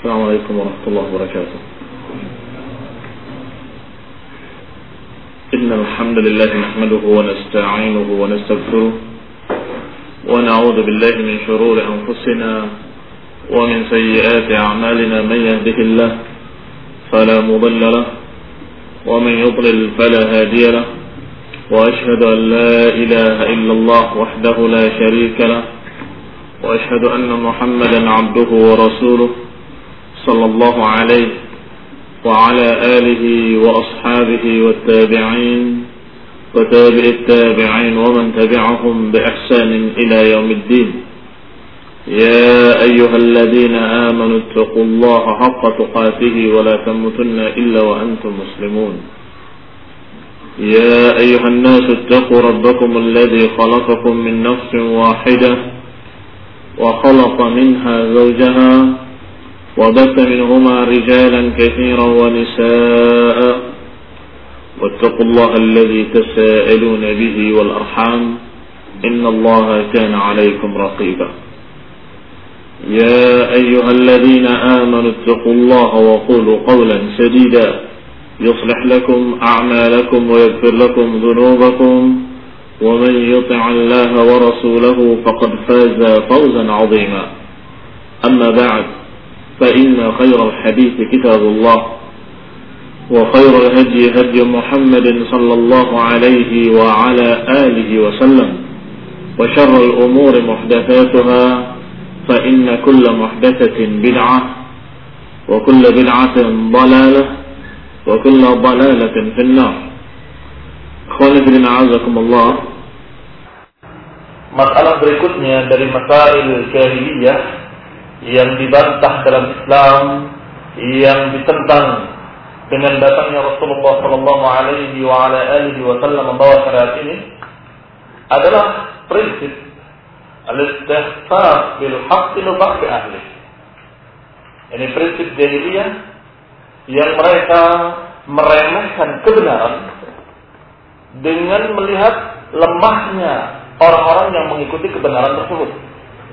Assalamualaikum warahmatullahi wabarakatuh. Innal hamdalillah nahmaduhu wa nasta'inuhu wa nastaghfiruh wa na'udzu billahi min shururi anfusina wa min sayyiati a'malina man yahdihillahu fala mudilla lahu wa man yudlil fala hadiya lahu wa ashhadu an la ilaha illallah wahdahu la sharika lahu wa ashhadu anna Muhammadan 'abduhu wa rasuluh sallallahu alaihi wa ala alihi wa ashabihi wa tabi'in wa tabi'it tabi'in wa man tabi'ahum bi ihsanin ila yaumiddin. Ya ayyuhalladhina amanu ittaqullaha haqqa tuqatih wa la tamutunna illa wa antum muslimun. Ya ayyuhan nasu ittaqu rabbakum alladhi khalaqakum min nafsin wahidah wa khalaqa minha zawjaha وبث منهما رجالا كثيرا ونساء واتقوا الله الذي تساءلون به والأرحام إن الله كان عليكم رقيبا. يا أيها الذين آمنوا اتقوا الله وقولوا قولا سديدا يصلح لكم أعمالكم ويغفر لكم ذنوبكم ومن يطع الله ورسوله فقد فاز فوزا عظيما. أما بعد، فإن خير الحديث كتاب الله وخير الهدي هدي محمد صلى الله عليه وعلى آله وسلم وشر الأمور محدثاتها فإن كل محدثة بدعة وكل بدعة ضلالة وكل ضلالة في النار. Ikhwani fillah, a'azakumullah. Masalah berikutnya dari masail jahiliyah yang dibantah dalam Islam, yang ditentang dengan datangnya Rasulullah sallallahu alaihi wa ala alihi wasallam membawa syariat ini adalah prinsip al-istihqaq bil haqq li ba'd ahli. Ini prinsip jahiliyah yang mereka meremehkan kebenaran dengan melihat lemahnya orang-orang yang mengikuti kebenaran tersebut.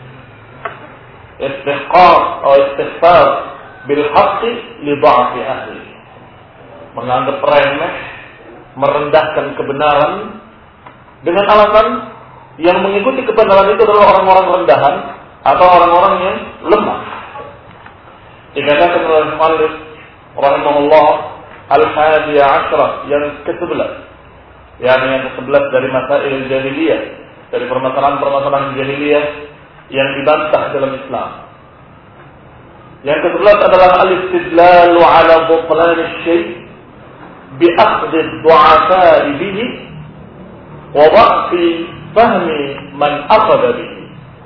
Istihqaq atau istighfar bil haqqi li dha'fi ahli, menganggap remeh, merendahkan kebenaran dengan alasan yang mengikuti kebenaran itu adalah orang-orang rendahan atau orang-orang yang lemah. Dikatakan oleh Malik rahimahullah al-hadiyah asyrah, yang ke-11, yang ke-11 dari masail jahiliyah, dari permasalahan-permasalahan jahiliyah yang dibantah dalam Islam. Yang ke-11 adalah al-istidlalu ala butlan asy-syai' bi akhdh ad-du'afa bihi wa dha'fi fahmi man akhadha bihi.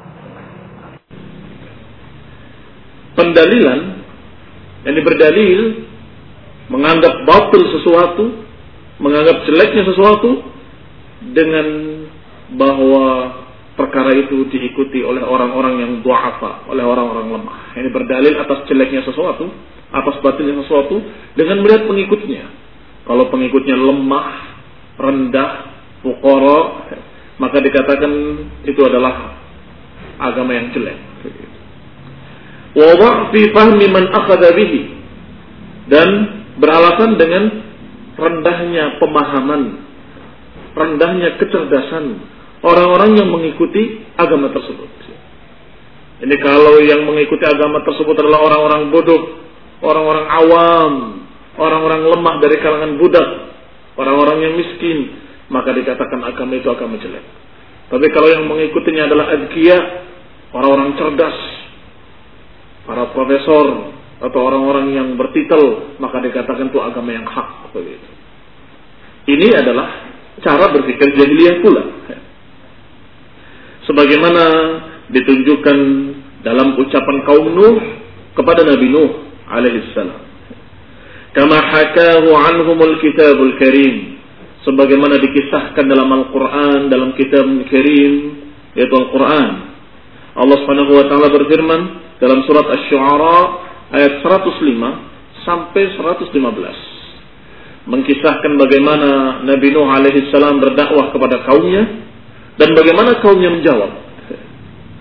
Pendalilan, yang berdalil menganggap batil sesuatu, menganggap jeleknya sesuatu dengan bahwa perkara itu diikuti oleh orang-orang yang du'afa, oleh orang-orang lemah. Ini berdalil atas jeleknya sesuatu, atas batilnya sesuatu dengan melihat pengikutnya. Kalau pengikutnya lemah, rendah, fuqara, maka dikatakan itu adalah agama yang jelek. Wa dha'fi fahmi man akhadha bihi, dan beralasan dengan rendahnya pemahaman, rendahnya kecerdasan orang-orang yang mengikuti agama tersebut. Ini kalau yang mengikuti agama tersebut adalah orang-orang bodoh, orang-orang awam, orang-orang lemah dari kalangan budak, orang-orang yang miskin, maka dikatakan agama itu agama jelek. Tapi kalau yang mengikutinya adalah azkiya, orang-orang cerdas, para profesor atau orang-orang yang bertitel, maka dikatakan itu agama yang hak. Begitu. Ini adalah cara berpikir jahiliyah pula, sebagaimana ditunjukkan dalam ucapan kaum Nuh kepada Nabi Nuh alaihissalam. Kama hakahu anhumul kitabul karim, sebagaimana dikisahkan dalam Al-Quran, dalam kitab karim, yaitu Al-Quran. Allah Subhanahu wa taala berfirman dalam surat Asy-Syu'ara ayat 105 sampai 115, mengkisahkan bagaimana Nabi Nuh alaihissalam berdakwah kepada kaumnya dan bagaimana kaumnya menjawab.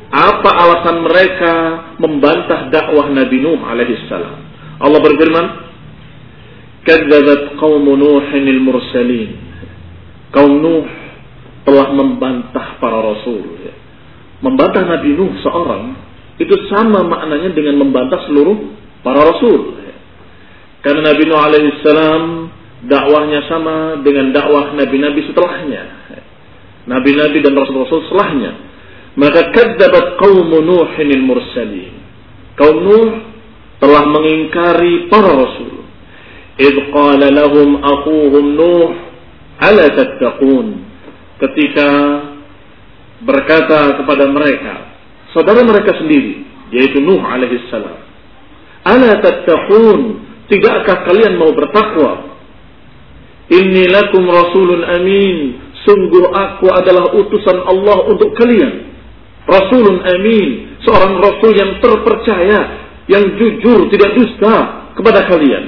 Apa alasan mereka membantah dakwah Nabi Nuh alaihissalam? Allah berfirman, "Kadzabat qaum Nuhin al-mursalin." Kaum Nuh telah membantah para rasul. Membantah Nabi Nuh seorang itu sama maknanya dengan membantah seluruh para rasul. Karena Nabi Nuh alaihissalam dakwahnya sama dengan dakwah nabi-nabi setelahnya, nabi-nabi dan rasul-rasul setelahnya. Maka kadzabat qaum Nuhin al-mursalin. Kaum Nuh telah mengingkari para rasul. Idh qala lahum akhuhum Nuh ala tattaqun. Ketika berkata kepada mereka, saudara mereka sendiri, yaitu Nuh alaihissalam, ala tattaqun, tidakkah kalian mau bertakwa? Inni lakum rasulun amin, sungguh aku adalah utusan Allah untuk kalian. Rasulun amin, seorang rasul yang terpercaya, yang jujur, tidak dusta kepada kalian.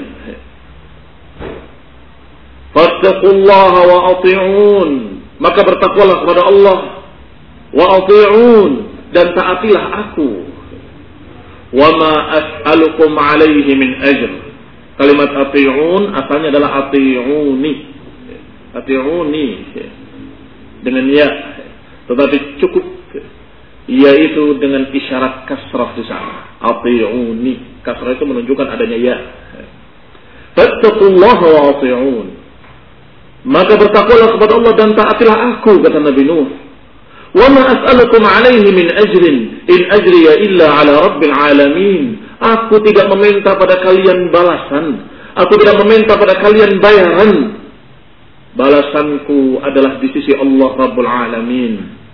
Fattaqullaha wa ati'un, maka bertakwalah kepada Allah, wa ati'un, dan taatilah aku. Wa ma as'alukum alaihi min ajr. Kalimat ati'un asalnya adalah ati'uni. Ati'uni dengan ya, tetapi cukup yaitu dengan isyarat kasrah di sana. Ati'uni, kasrah itu menunjukkan adanya ya. Fattaqullaha wa ati'un, maka bertakwalah kepada Allah dan taatilah aku, kata Nabi Nuh. Wa ma as'alukum alaihi min ajrin in ajriya illa ala rabbil alamin. Aku tidak meminta pada kalian balasan, aku tidak meminta pada kalian bayaran. Balasanku adalah di sisi Allah Rabbul Alamin.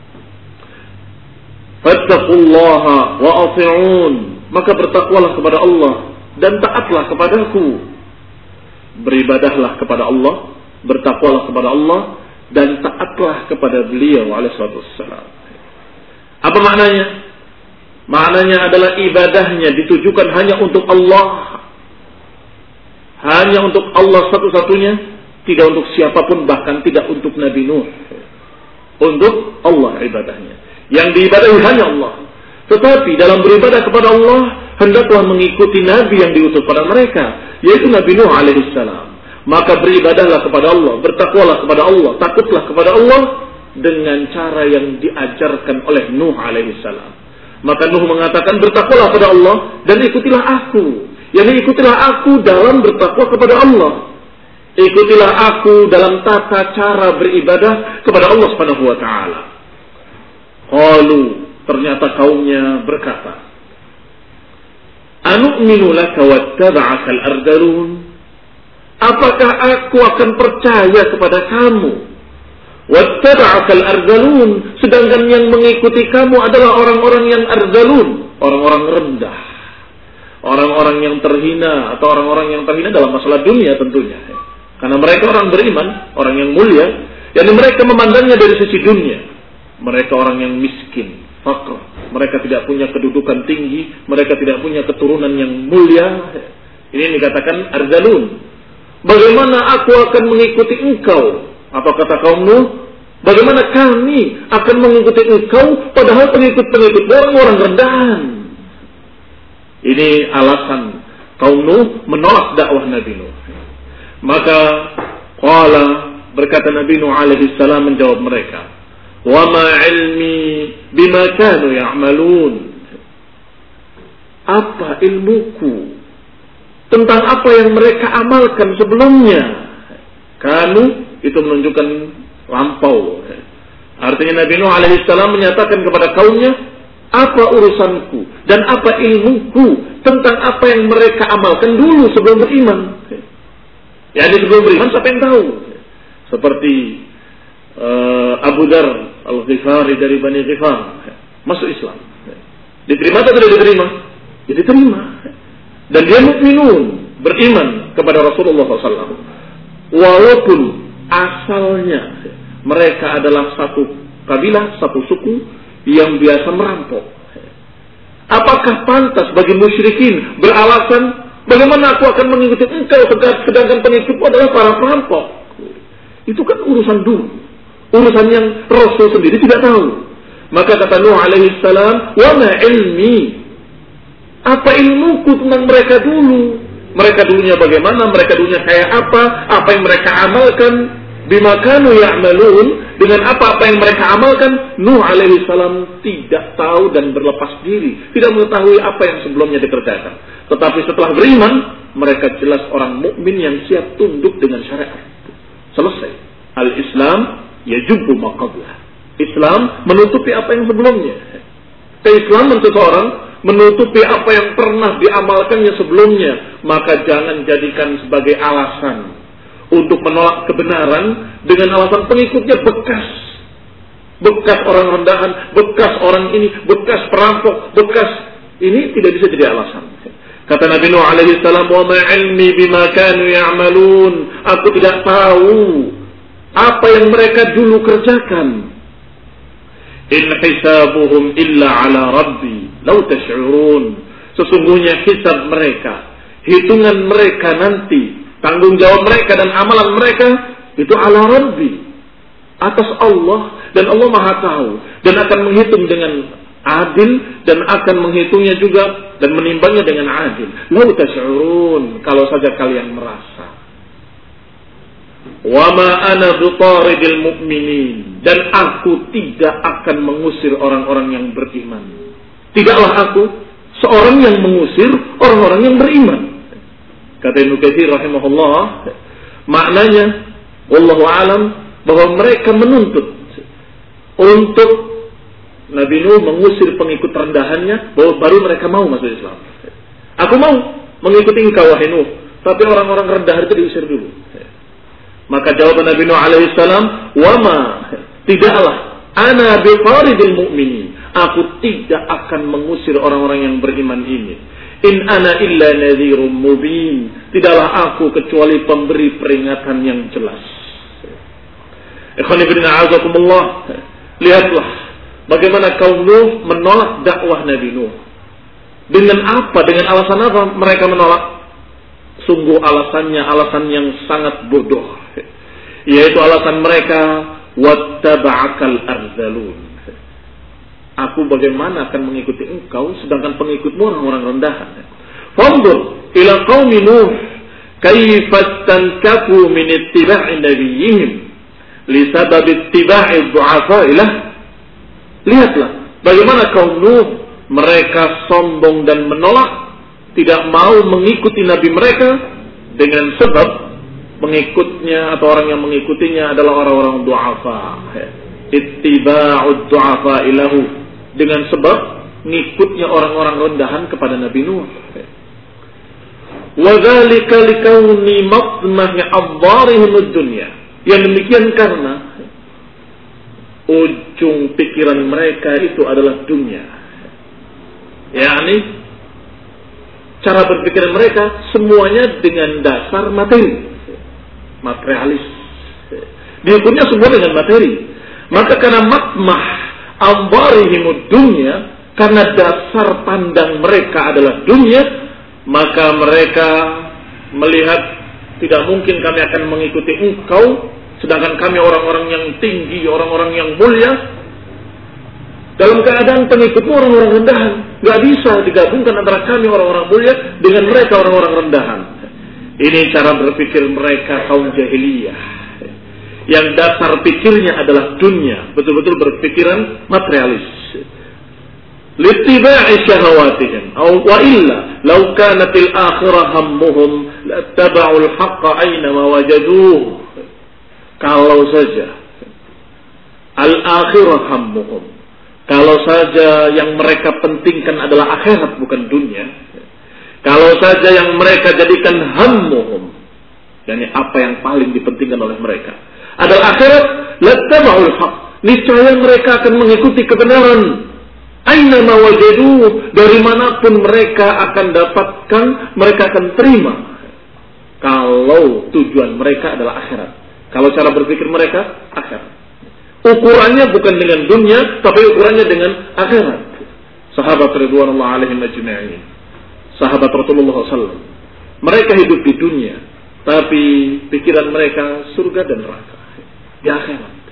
Fattaqullaha wa ati'un, maka bertakwalah kepada Allah dan taatlah kepadaku. Beribadahlah kepada Allah, bertakwalah kepada Allah, dan taatlah kepada beliau alaihi wassalam. Apa maknanya? Maknanya adalah ibadahnya ditujukan hanya untuk Allah, hanya untuk Allah satu-satunya, tidak untuk siapapun, bahkan tidak untuk Nabi Nuh. Untuk Allah ibadahnya, yang diibadahi hanya Allah. Tetapi dalam beribadah kepada Allah, hendaklah mengikuti Nabi yang diutus pada mereka, yaitu Nabi Nuh alaihissalam. Maka beribadahlah kepada Allah, bertakwalah kepada Allah, takutlah kepada Allah dengan cara yang diajarkan oleh Nuh alaihissalam. Maka Nuh mengatakan, bertakwalah kepada Allah dan ikutilah aku. Yani ikutilah aku dalam bertakwa kepada Allah. Ikutilah aku dalam tata cara beribadah kepada Allah Subhanahu wa taala. Qalu, ternyata kaumnya berkata, anu'minu laka wattaba'aka al-ardalun? Apakah aku akan percaya kepada kamu? Wattaba'aka al-ardalun, sedangkan yang mengikuti kamu adalah orang-orang yang ardalun, orang-orang rendah, orang-orang yang terhina, atau orang-orang yang terhina dalam masalah dunia tentunya. Karena mereka orang beriman, orang yang mulia, yang mereka memandangnya dari sisi dunia. Mereka orang yang miskin, fakir. Mereka tidak punya kedudukan tinggi, mereka tidak punya keturunan yang mulia. Ini dikatakan ardalun. Bagaimana aku akan mengikuti engkau? Apa kata kaum Nuh? Bagaimana kami akan mengikuti engkau padahal pengikut-pengikut orang-orang rendahan? Ini alasan kaum Nuh menolak dakwah Nabi Nuh. Maka qala, berkata Nabi Nuh alaihi salam menjawab mereka, wa ma ilmi bima kanu ya'malun. Apa ilmuku tentang apa yang mereka amalkan sebelumnya? Kanu itu menunjukkan lampau. Artinya Nabi Nuh alaihi salam menyatakan kepada kaumnya, apa urusanku dan apa ilmuku tentang apa yang mereka amalkan dulu sebelum beriman. Ya, sebelum beriman siapa yang tahu? Seperti Abu Dar Al-Ghifari dari Bani Ghifar masuk Islam. Diterima atau tidak diterima? Ya diterima. Dan dia mukminun, beriman kepada Rasulullah SAW. Walaupun asalnya mereka adalah satu kabilah, satu suku yang biasa merampok. Apakah pantas bagi musyrikin beralasan, bagaimana aku akan mengikuti engkau sedangkan pengikutmu adalah para perampok? Itu kan urusan dulu, urusan yang Rasul sendiri tidak tahu. Maka kata Nuh alaihi salam, "Wa ma ilmi?" Apa ilmuku tentang mereka dulu? Mereka dulunya bagaimana? Mereka dulunya kayak apa? Apa yang mereka amalkan? Bima kanu ya'malun, dengan apa yang mereka amalkan? Nuh alaihi salam tidak tahu dan berlepas diri, tidak mengetahui apa yang sebelumnya dikerjakan. Tetapi setelah beriman, mereka jelas orang mukmin yang siap tunduk dengan syariat. Selesai. Al-Islam yajubbu ma qablah. Islam menutupi apa yang sebelumnya. Keislaman seseorang menutupi apa yang pernah diamalkannya sebelumnya, maka jangan jadikan sebagai alasan untuk menolak kebenaran dengan alasan pengikutnya bekas orang rendahan, bekas orang ini, bekas perampok, bekas ini tidak bisa jadi alasan. Kata Nabi Nuh alaihi salam, "Wa ma 'ilmi bima kanu ya'malun." Aku tidak tahu apa yang mereka dulu kerjakan. In hisabuhum illa ala rabbi law tash'urun. Sesungguhnya hisab mereka, hitungan mereka nanti, tanggung jawab mereka dan amalan mereka itu ala rabbi, atas Allah, dan Allah Maha tahu dan akan menghitung dengan adil dan akan menghitungnya juga dan menimbangnya dengan adil. Law tash'urun, kalau saja kalian merasa. Wa ma ana bitaridil mu'minin, dan aku tidak akan mengusir orang-orang yang beriman. Tidaklah aku seorang yang mengusir orang-orang yang beriman. Kata Ibnu Katsir rahimahullah, maknanya wallahu alam, bahwa mereka menuntut untuk Nabi Nuh mengusir pengikut rendahannya, bahwa baru mereka mau masuk Islam. Aku mau mengikuti engkau wahai Nuh, tapi orang-orang rendahan itu diusir dulu. Maka jawaban Nabi Nuh alaihi salam, "Wa ma, tidaklah ana bifaridil mu'minin, aku tidak akan mengusir orang-orang yang beriman ini. In ana illa nadhirum mubin, tidaklah aku kecuali pemberi peringatan yang jelas." Ikhwan fillah azakumullah, lihatlah bagaimana kaum Nuh menolak dakwah Nabi Nuh. Dengan apa? Dengan alasan apa mereka menolak? Sungguh alasannya alasan yang sangat bodoh, yaitu alasan mereka, wattaba'akal arzalun. Aku bagaimana akan mengikuti engkau sedangkan pengikutmu orang-orang rendahan. Fanzur ila qaumi Nuh kaifa stankafu min ittiba'i nabiyyihim li sabab ittiba'i du'afa ilah. Lihatlah bagaimana kaum Nuh, mereka sombong dan menolak, tidak mau mengikuti nabi mereka dengan sebab pengikutnya atau orang yang mengikutinya adalah orang-orang du'afa. Ittiba'ud du'afa ilahu, dengan sebab ngikutnya orang-orang rendahan kepada Nabi Nuh. Wa dzalika likauni matmahi adharihim ad-dunya. Yang demikian karena ujung pikiran mereka itu adalah dunia. yakni cara berpikir mereka semuanya dengan dasar materi, materialis. Diukurnya semua dengan materi. Maka karena matmah ambarihimud dunya, karena dasar pandang mereka adalah dunia, maka mereka melihat tidak mungkin kami akan mengikuti engkau, sedangkan kami orang-orang yang tinggi, orang-orang yang mulia, dalam keadaan pengikutmu orang-orang rendahan. Gak bisa digabungkan antara kami orang-orang mulia dengan mereka orang-orang rendahan. Ini cara berpikir mereka kaum jahiliyah, yang dasar pikirnya adalah dunia, betul-betul berpikiran materialis. Littiba'i syahawatihim, wa illa law kanatil akhirah hammuhum lattaba'ul haqqa aina ma wajaduh. Kalau saja al-akhirah hammuhum, kalau saja yang mereka pentingkan adalah akhirat bukan dunia, kalau saja yang mereka jadikan hammuhum, yakni apa yang paling dipentingkan oleh mereka adalah akhirat, lattaba'ul haqq, niscaya mereka akan mengikuti kebenaran. Aina ma wajadu, dari manapun mereka akan dapatkan, mereka akan terima. Kalau tujuan mereka adalah akhirat, kalau cara berpikir mereka akhirat, ukurannya bukan dengan dunia, tapi ukurannya dengan akhirat. Sahabat ridwanullah alaihim ajma'in, sahabat Rasulullah SAW, mereka hidup di dunia, tapi pikiran mereka surga dan neraka, di akhirat.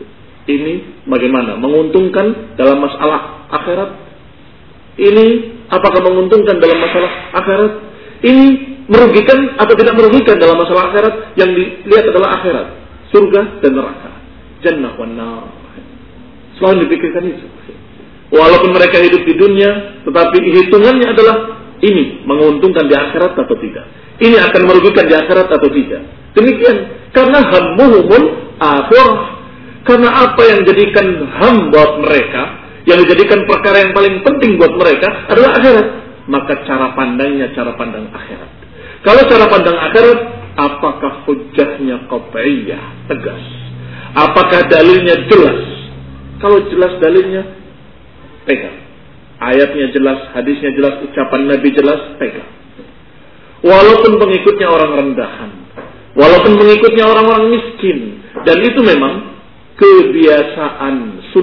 Ini bagaimana? Menguntungkan dalam masalah akhirat? Ini apakah menguntungkan dalam masalah akhirat? Ini merugikan atau tidak merugikan dalam masalah akhirat? Yang dilihat adalah akhirat, surga dan neraka, jannah wan nar. Selalu dipikirkan itu. Walaupun mereka hidup di dunia, tetapi hitungannya adalah ini menguntungkan di akhirat atau tidak. Ini akan merugikan di akhirat atau tidak. Demikian. Karena hammuhumul akhirah. Karena apa yang jadikan ham buat mereka, yang dijadikan perkara yang paling penting buat mereka adalah akhirat. Maka cara pandangnya cara pandang akhirat. Kalau cara pandang akhirat, apakah hujjahnya qat'iyyah, tegas? Apakah dalilnya jelas? Kalau jelas dalilnya, pegang. Ayatnya jelas, hadisnya jelas, ucapan Nabi jelas, pegang. Walaupun pengikutnya orang rendahan, walaupun pengikutnya orang-orang miskin, dan itu memang kebiasaan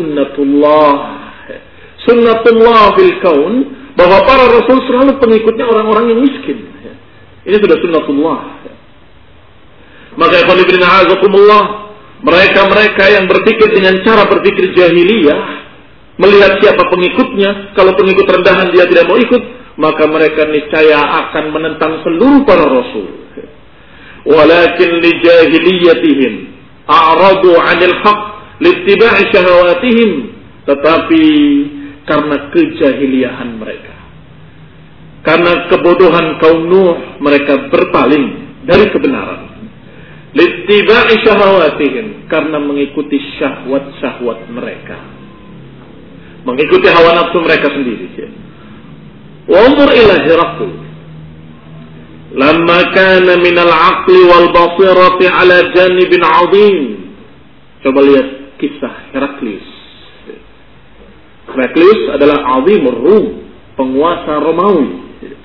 sunnatullah fil kaun, bahwa para rasul selalu pengikutnya orang-orang yang miskin. Ini sudah sunnatullah. Maka ikhwan fillah a'azakumullah, mereka-mereka yang berpikir dengan cara berpikir jahiliyah, melihat siapa pengikutnya, kalau pengikut rendahan dia tidak mau ikut, maka mereka niscaya akan menentang seluruh para rasul. Walakin li jahiliyatihim a'radu 'anil haqq littiba'i syahawatihim, tetapi karena kejahiliahan mereka, karena kebodohan kaum Nuh, mereka berpaling dari kebenaran. Littiba'i syahawatihim, karena mengikuti syahwat-syahwat mereka, mengikuti hawa nafsu mereka sendiri. Wa umur ila Herakl, lamma kana min al-aqli wal basirati ala janibin 'azim. Coba lihat kisah Heraklius. Heraklius adalah azimur Rum, penguasa Romawi,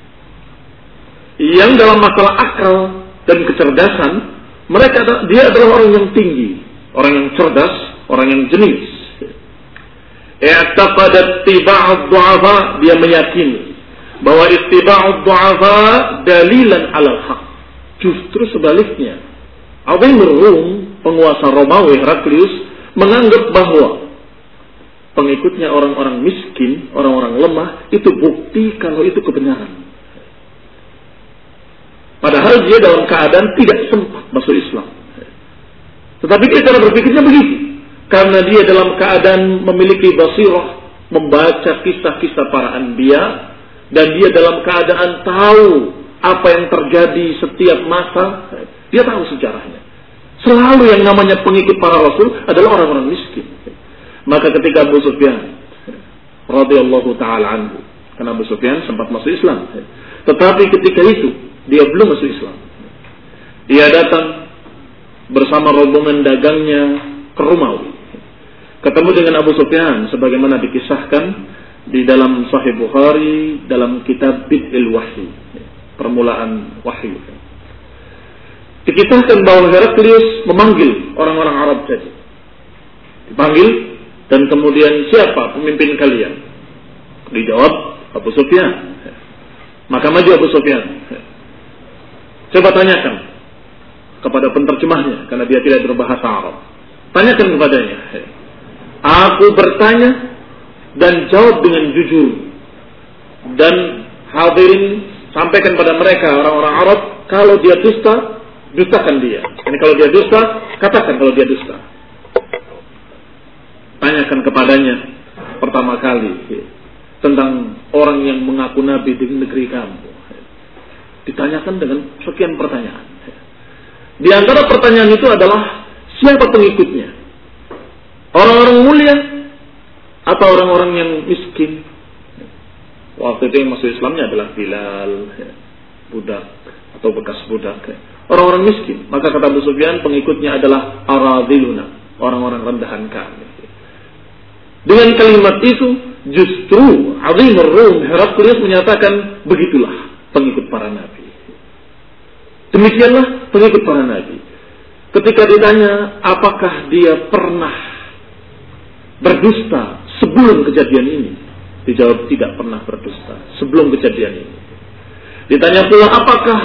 yang dalam masalah akal dan kecerdasan dia adalah orang yang tinggi, orang yang cerdas, orang yang jenius. I'taqadat ittiba'ud du'afa, dia meyakini bahwa ittiba'ud du'afa dalilan 'alal haq. Justru sebaliknya, azimur Rum, penguasa Romawi Heraklius, menganggap bahwa pengikutnya orang-orang miskin, orang-orang lemah, itu bukti kalau itu kebenaran. Padahal dia dalam keadaan tidak sempat masuk Islam. Tetapi dia cara berpikirnya begitu. Karena dia dalam keadaan memiliki basirah, membaca kisah-kisah para anbiya, dan dia dalam keadaan tahu apa yang terjadi setiap masa. Dia tahu sejarahnya. Selalu yang namanya pengikut para rasul adalah orang-orang miskin. Maka ketika Abu Sufyan radhiyallahu ta'ala anhu, karena Abu Sufyan sempat masuk Islam, tetapi ketika itu dia belum masuk Islam, dia datang bersama rombongan dagangnya ke Romawi, ketemu dengan Abu Sufyan sebagaimana dikisahkan di dalam Sahih Bukhari dalam kitab Bid'il Wahyi, permulaan wahyu. Dikisahkan bahwa Heraklius memanggil orang-orang Arab tadi. Dipanggil, dan kemudian siapa pemimpin kalian? Dijawab Abu Sufyan. Maka maju Abu Sufyan. Coba tanyakan kepada penterjemahnya, karena dia tidak berbahasa Arab. Tanyakan kepadanya. Aku bertanya dan jawab dengan jujur. Dan hadirin sampaikan pada mereka orang-orang Arab, kalau dia dusta, dustakan dia. Ini kalau dia dusta, katakan kalau dia dusta. Tanyakan kepadanya pertama kali tentang orang yang mengaku nabi di negeri kamu. Ditanyakan dengan sekian pertanyaan. Di antara pertanyaan itu adalah siapa pengikutnya? Orang-orang mulia atau orang-orang yang miskin? Waktu itu yang masuk Islamnya adalah Bilal, budak atau bekas budak. Orang-orang miskin. Maka kata Abu Sufyan, pengikutnya adalah aradiluna, orang-orang rendahan kami. Dengan kalimat itu, justru azimur Rum Heraklius menyatakan, begitulah pengikut para nabi. Demikianlah pengikut para nabi. Ketika ditanya apakah dia pernah berdusta sebelum kejadian ini, dijawab tidak pernah berdusta sebelum kejadian ini. Ditanya pula apakah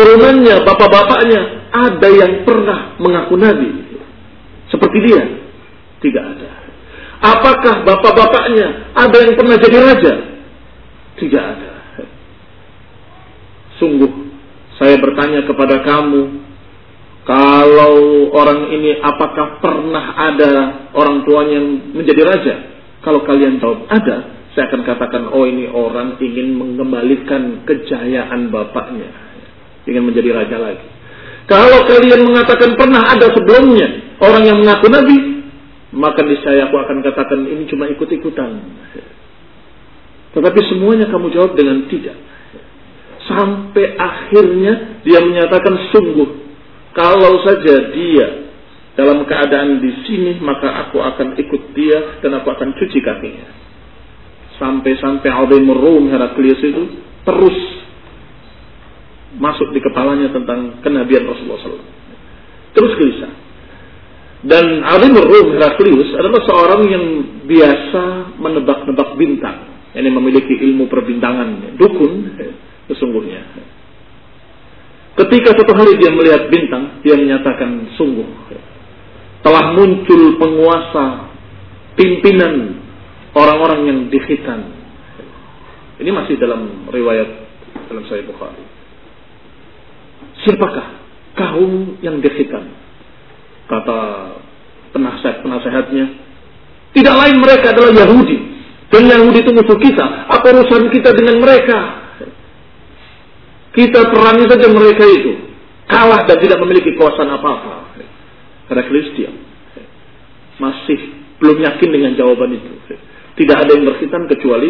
turunannya, bapak-bapaknya ada yang pernah mengaku nabi seperti dia, Tidak ada. Apakah bapak-bapaknya ada yang pernah jadi raja? Tidak ada. Sungguh, saya bertanya kepada kamu, kalau orang ini apakah pernah ada orang tuanya yang menjadi raja? Kalau kalian jawab ada, saya akan katakan, oh ini orang ingin mengembalikan kejayaan bapaknya, ingin menjadi raja lagi. Kalau kalian mengatakan pernah ada sebelumnya orang yang mengaku nabi, maka niscaya aku akan katakan ini cuma ikut-ikutan. Tetapi semuanya kamu jawab dengan tidak. Sampai akhirnya dia menyatakan sungguh, kalau saja dia dalam keadaan di sini, maka aku akan ikut dia dan aku akan cuci kakinya. Sampai-sampai Azimur Rum Heraklius itu terus masuk di kepalanya tentang kenabian Rasulullah SAW. Terus gelisah. Dan Azimur Rum Heraklius adalah seorang yang biasa menebak-nebak bintang, yang memiliki ilmu perbintangan, dukun sesungguhnya. Ketika suatu hari dia melihat bintang, dia menyatakan sungguh telah muncul penguasa pimpinan orang-orang yang di khitan. Ini masih dalam riwayat dalam Sahih Bukhari. Siapakah kaum yang di khitan? Kata penasehatnya, tidak lain mereka adalah Yahudi. Dan Yahudi itu musuh kita. Apa urusan kita dengan mereka? Kita perangi saja mereka itu. Kalah dan tidak memiliki kuasaan apa-apa. Heraklius diam. Masih belum yakin dengan jawaban itu. Tidak ada yang berkhitan kecuali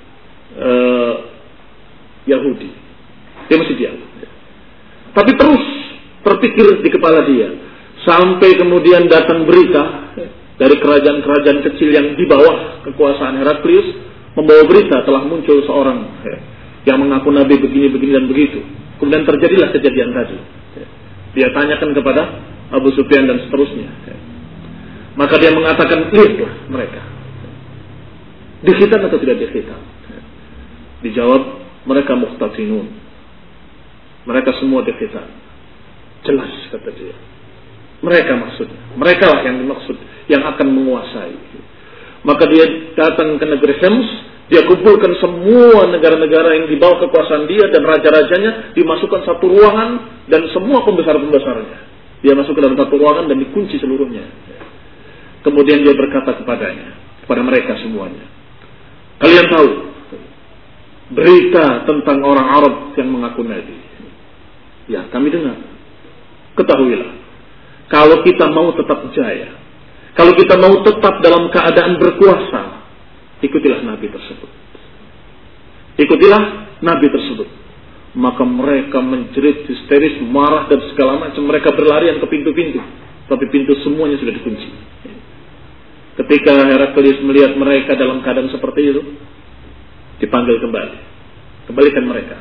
Yahudi. Dia masih diam. Tapi terus terpikir di kepala dia. Sampai kemudian datang berita dari kerajaan-kerajaan kecil yang di bawah kekuasaan Heraklius, membawa berita telah muncul seorang yang mengaku nabi begini-begini dan begitu. Kemudian terjadilah kejadian tadi. Dia tanyakan kepada Abu Sufyan dan seterusnya. Maka dia mengatakan, lihatlah mereka. Dikhitan atau tidak dikhitan? Dijawab, mereka mukhtatinun. Mereka semua dikhitan. Jelas kata dia. Mereka maksudnya. Mereka lah yang dimaksud, yang akan menguasai. Maka dia datang ke negeri Hems. Dia kumpulkan semua negara-negara yang di bawah kekuasaan dia dan raja-rajanya, dimasukkan satu ruangan dan semua pembesar-pembesarnya. Dia masuk ke dalam satu ruangan dan dikunci seluruhnya. Kemudian dia berkata kepada mereka semuanya, kalian tahu berita tentang orang Arab yang mengaku nabi? Ya, kami dengar. Ketahuilah, kalau kita mau tetap jaya, kalau kita mau tetap dalam keadaan berkuasa, ikutilah Nabi tersebut. Ikutilah Nabi tersebut. Maka mereka menjerit, histeris, marah dan segala macam. Mereka berlarian ke pintu-pintu. Tapi pintu semuanya sudah dikunci. Ketika Heraklius melihat mereka dalam keadaan seperti itu, dipanggil kembali. Kembalikan mereka.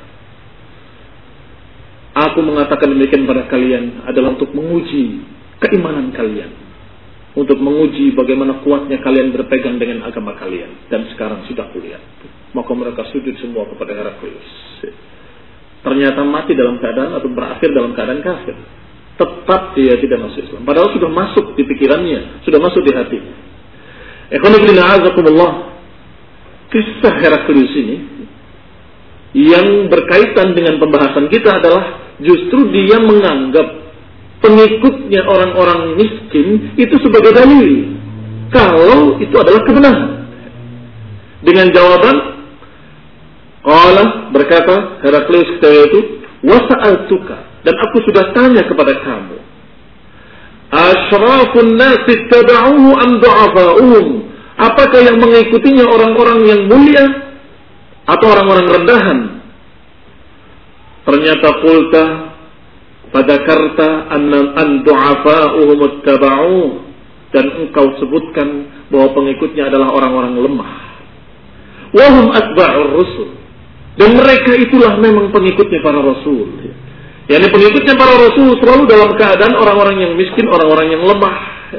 Aku mengatakan demikian pada kalian adalah untuk menguji keimanan kalian. Untuk menguji bagaimana kuatnya kalian berpegang dengan agama kalian. Dan sekarang sudah kulihat. Maka mereka sujud semua kepada Heraklius. Ternyata mati dalam keadaan atau berakhir dalam keadaan kafir. Tetap dia tidak masuk Islam. Padahal sudah masuk di pikirannya. Sudah masuk di hatinya. Kisah Heraklius ini yang berkaitan dengan pembahasan kita adalah justru dia menganggap pengikutnya orang-orang miskin itu sebagai dalil kalau itu adalah kebenaran. Dengan jawaban, qala, berkata Heraklius ketika itu, wasa'altuka, dan aku sudah tanya kepada kamu, asyrafun nasi taba'uhu am du'afa'uhum, apakah yang mengikutinya orang-orang yang mulia atau orang-orang rendahan? Ternyata qulta fadzakarta an du'afa'uhum ittaba'uh, dan engkau sebutkan bahwa pengikutnya adalah orang-orang lemah. Wa hum atba'ur rusul, dan mereka itulah memang pengikutnya para rasul. Yani pengikutnya para rasul selalu dalam keadaan orang-orang yang miskin, orang-orang yang lemah.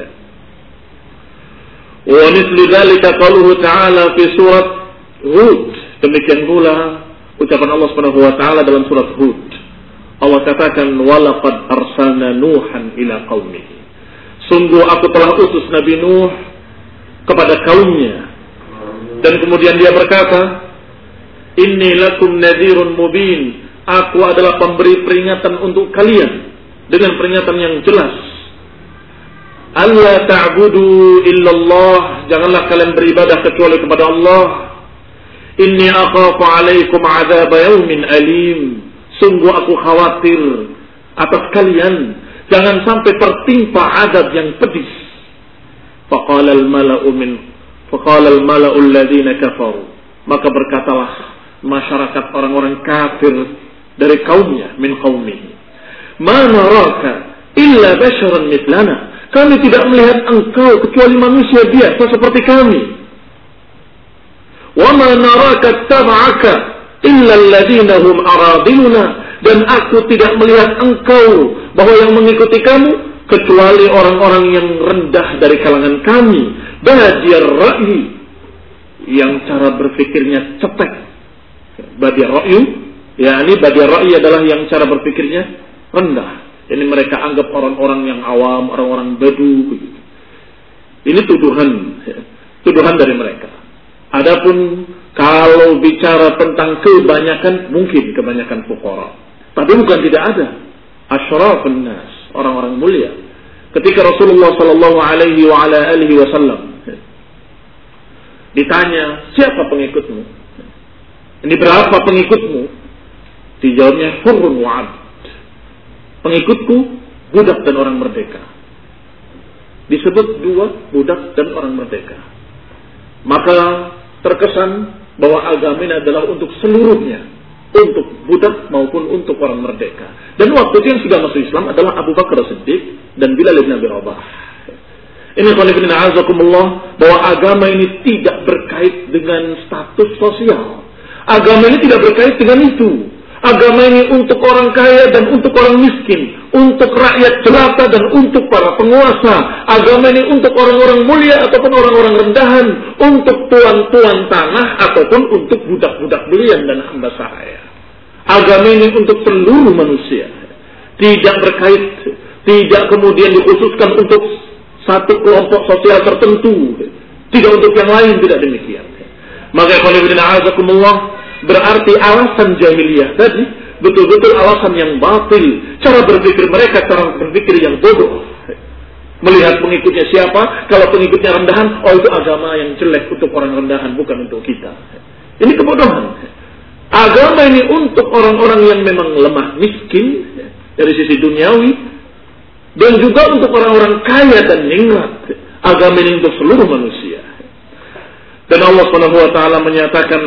Wa mithlu dzalika qauluhu ta'ala fi surat Hud, demikian pula ucapan Allah Subhanahu wa taala dalam surat Hud. Allah katakan, walaqad arsalna Nuhan ila qaumihi, sungguh aku telah utus Nabi Nuh kepada kaumnya. Dan kemudian dia berkata, inni lakum nadhirun mubin, aku adalah pemberi peringatan untuk kalian dengan peringatan yang jelas. Alla ta'budu illallah, janganlah kalian beribadah kecuali kepada Allah. Inni akhafu alaikum adzab yaumin alim, sungguh aku khawatir atas kalian jangan sampai tertimpa azab yang pedih. Faqala al-mala'u alladziina kafaru, maka berkatalah masyarakat orang-orang kafir dari kaumnya, min qaumihi, ma naraka illa basharan mithlana, kami tidak melihat engkau kecuali manusia biasa seperti kami. Wa ma naraka tab'aka illa alladziina hum aradiluna, dan aku tidak melihat engkau bahwa yang mengikuti kamu kecuali orang-orang yang rendah dari kalangan kami, badiyar ra'yi, yang cara berpikirnya cetek. Badiyar ra'yu, yakni badiyar ra'yi adalah yang cara berpikirnya rendah. Ini mereka anggap orang-orang yang awam, orang-orang badu. Ini tuduhan dari mereka. Adapun kalau bicara tentang kebanyakan, mungkin kebanyakan fuqara, tapi bukan tidak ada asyrafun nas, orang-orang mulia. Ketika Rasulullah sallallahu alaihi wa ala alihi wasallam ditanya, siapa pengikutmu? Ini berapa pengikutmu? Dijawabnya hurrun wa 'abd. Pengikutku budak dan orang merdeka. Disebut dua, budak dan orang merdeka. Maka terkesan bahwa agama ini adalah untuk seluruhnya, untuk budak maupun untuk orang merdeka. Dan waktu itu yang sudah masuk Islam adalah Abu Bakar Siddiq dan Bilal bin Abi Rabah. Ini khonifin a'azakumullah, bahwa agama ini tidak berkait dengan status sosial. Agama ini tidak berkait dengan itu. Agama ini untuk orang kaya dan untuk orang miskin, untuk rakyat jelata dan untuk para penguasa. Agama ini untuk orang-orang mulia ataupun orang-orang rendahan, untuk tuan-tuan tanah ataupun untuk budak-budak belian dan hamba sahaya. Agama ini untuk seluruh manusia, tidak berkait, tidak kemudian dikhususkan untuk satu kelompok sosial tertentu, tidak untuk yang lain, tidak demikian. Maka khonifin a'azakumullah, berarti alasan jahiliyah tadi betul-betul alasan yang batil. Cara berpikir mereka, cara berpikir yang bodoh. Melihat pengikutnya siapa, kalau pengikutnya rendahan, oh itu agama yang jelek untuk orang rendahan, bukan untuk kita. Ini kebodohan. Agama ini untuk orang-orang yang memang lemah miskin dari sisi duniawi, dan juga untuk orang-orang kaya dan ningrat. Agama ini untuk seluruh manusia. Dan Allah SWT menyatakan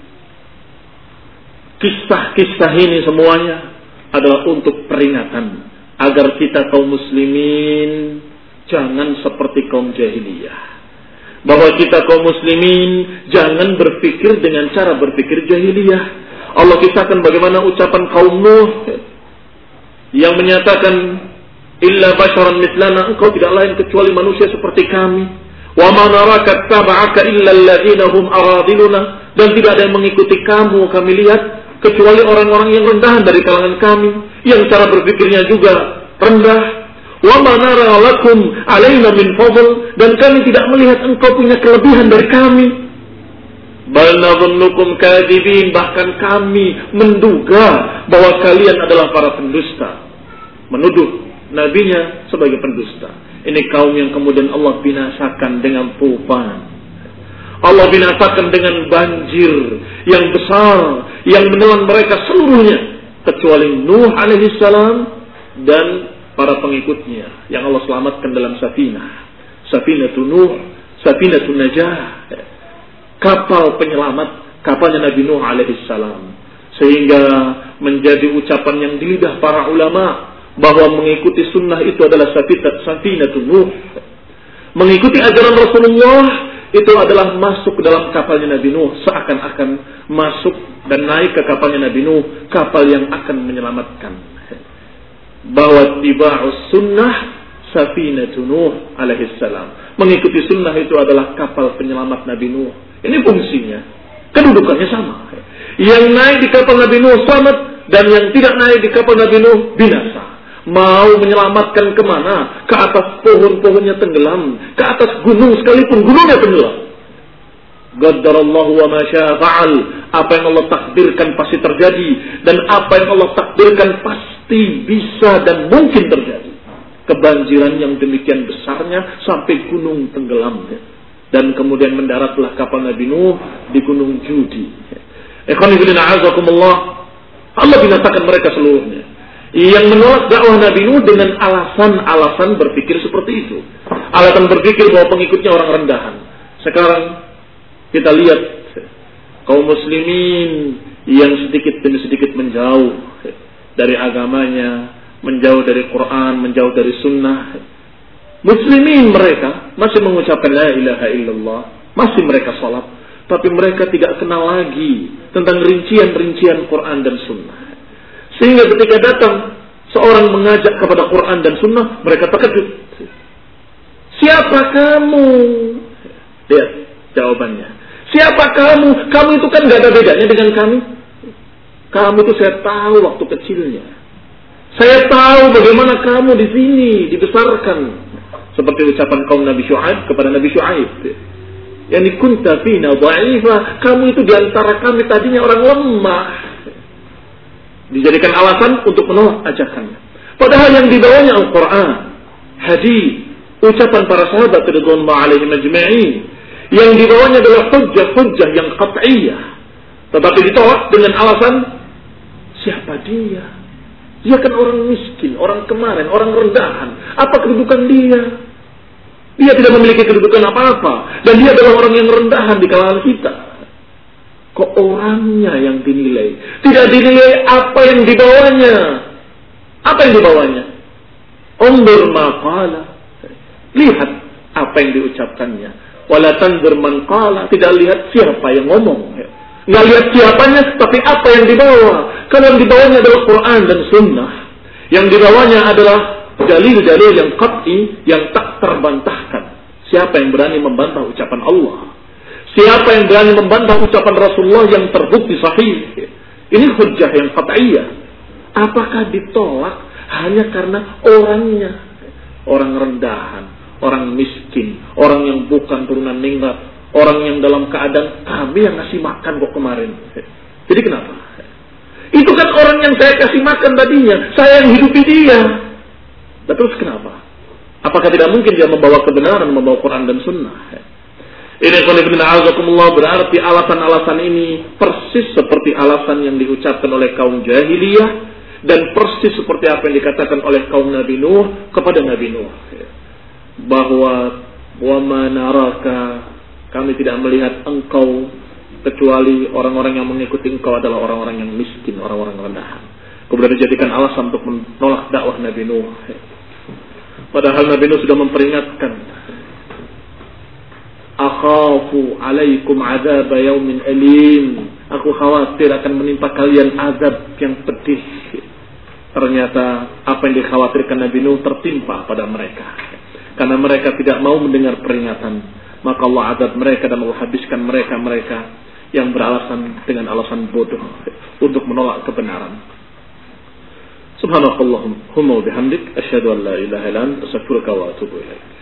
kisah-kisah ini semuanya adalah untuk peringatan agar kita kaum muslimin jangan seperti kaum jahiliyah. Bahwa kita kaum muslimin jangan berpikir dengan cara berpikir jahiliyah. Allah kisahkan bagaimana ucapan kaum Nuh yang menyatakan, illa basharan mithlana, engkau tidak lain kecuali manusia seperti kami. Wa ma naraka tab'aka illa alladziina hum aradiluna, dan tidak ada yang mengikuti kamu, kami lihat, kecuali orang-orang yang rendahan dari kalangan kami, yang cara berpikirnya juga rendah. Wa ma nara lakum alaina min fadl, dan kami tidak melihat engkau punya kelebihan dari kami. Bal nadhunnukum kadhibin, bahkan kami menduga bahwa kalian adalah para pendusta. Menuduh nabinya sebagai pendusta. Ini kaum yang kemudian Allah binasakan dengan tufan. Allah binasakan dengan banjir yang besar yang menelan mereka seluruhnya, kecuali Nuh alaihissalam dan para pengikutnya yang Allah selamatkan dalam safinah. Safinatun Nuh, safinatun najah. Kapal penyelamat, kapalnya Nabi Nuh alaihissalam. Sehingga menjadi ucapan yang di lidah para ulama bahwa mengikuti sunnah itu adalah safinatun Nuh. Mengikuti ajaran Rasulullah itu adalah masuk ke dalam kapalnya Nabi Nuh, seakan-akan masuk dan naik ke kapalnya Nabi Nuh, kapal yang akan menyelamatkan. Bahwa tiba'us sunnah safinatun Nuh alaihissalam. Mengikuti sunnah itu adalah kapal penyelamat Nabi Nuh. Ini fungsinya, kedudukannya sama. Yang naik di kapal Nabi Nuh selamat, dan yang tidak naik di kapal Nabi Nuh binasa. Mau menyelamatkan kemana? Ke atas pohon-pohonnya tenggelam, ke atas gunung sekalipun gunungnya tenggelam. Qaddarallahu wa ma syaa fa'al. Apa yang Allah takdirkan pasti terjadi, dan apa yang Allah takdirkan pasti bisa dan mungkin terjadi. Kebanjiran yang demikian besarnya sampai gunung tenggelam, dan kemudian mendaratlah kapal Nabi Nuh di gunung Judi. Ikhwan fillah a'azakumullah, Allah binasakan mereka seluruhnya. Yang menolak dakwah Nabi Nuh dengan alasan-alasan berpikir seperti itu. Alasan berpikir bahwa pengikutnya orang rendahan. Sekarang kita lihat kaum muslimin yang sedikit demi sedikit menjauh dari agamanya, menjauh dari Quran, menjauh dari sunnah. Muslimin mereka masih mengucapkan la ilaha illallah, masih mereka salat, tapi mereka tidak kenal lagi tentang rincian-rincian Quran dan sunnah. Sehingga ketika datang seorang mengajak kepada Quran dan sunnah, mereka terkejut. Siapa kamu? Lihat jawabannya. Siapa kamu? Kamu itu kan gak ada bedanya dengan kami. Kamu itu saya tahu waktu kecilnya. Saya tahu bagaimana kamu di sini dibesarkan. Seperti ucapan kaum Nabi Syuaib kepada Nabi Syuaib. Yani kunta fina dha'ifah. Kamu itu diantara kami tadinya orang lemah. Dijadikan alasan untuk menolak ajakannya. Padahal yang dibawanya Al-Quran, hadis, ucapan para sahabat radhiyallahu alaihim ajma'in. Yang dibawanya adalah hujjah-hujjah yang qat'iyah. Tetapi ditolak dengan alasan, siapa dia? Dia kan orang miskin, orang kemarin, orang rendahan. Apa kedudukan dia? Dia tidak memiliki kedudukan apa-apa. Dan dia adalah orang yang rendahan di kalangan kita. Kok orangnya yang dinilai? Tidak dinilai apa yang dibawanya. Apa yang dibawanya? Undur ma qala. Lihat apa yang diucapkannya. Wala tanzur man qala. Tidak lihat siapa yang ngomong. Nggak lihat siapanya, tapi apa yang dibawa. Kalau yang dibawanya adalah Quran dan Sunnah. Yang dibawanya adalah dalil-dalil yang qat'i, yang tak terbantahkan. Siapa yang berani membantah ucapan Allah? Siapa yang berani membantah ucapan Rasulullah yang terbukti sahih? Ini hujjah yang qat'iyah. Apakah ditolak hanya karena orangnya? Orang rendahan, orang miskin, orang yang bukan turunan ningrat, orang yang dalam keadaan kami yang ngasih makan kok kemarin. Jadi kenapa? Itu kan orang yang saya kasih makan tadinya, saya yang hidupi dia. Terus kenapa? Apakah tidak mungkin dia membawa kebenaran, membawa Quran dan Sunnah? Ini berarti alasan-alasan ini persis seperti alasan yang diucapkan oleh kaum jahiliyah dan persis seperti apa yang dikatakan oleh kaum Nabi Nuh kepada Nabi Nuh, bahwa wa ma naraka, kami tidak melihat engkau kecuali orang-orang yang mengikuti engkau adalah orang-orang yang miskin, orang-orang rendahan. Kemudian dijadikan alasan untuk menolak dakwah Nabi Nuh. Padahal Nabi Nuh sudah memperingatkan, akhafu alaikum azab yaumin alim. Aku khawatir akan menimpa kalian azab yang pedih. Ternyata apa yang dikhawatirkan Nabi Nuh tertimpa pada mereka. Karena mereka tidak mau mendengar peringatan, maka Allah azab mereka dan Allah habiskan mereka yang beralasan dengan alasan bodoh untuk menolak kebenaran. Subhanakallahumma wa bihamdik, asyhadu an la ilaha illa anta, astaghfiruka wa atubu ilaik.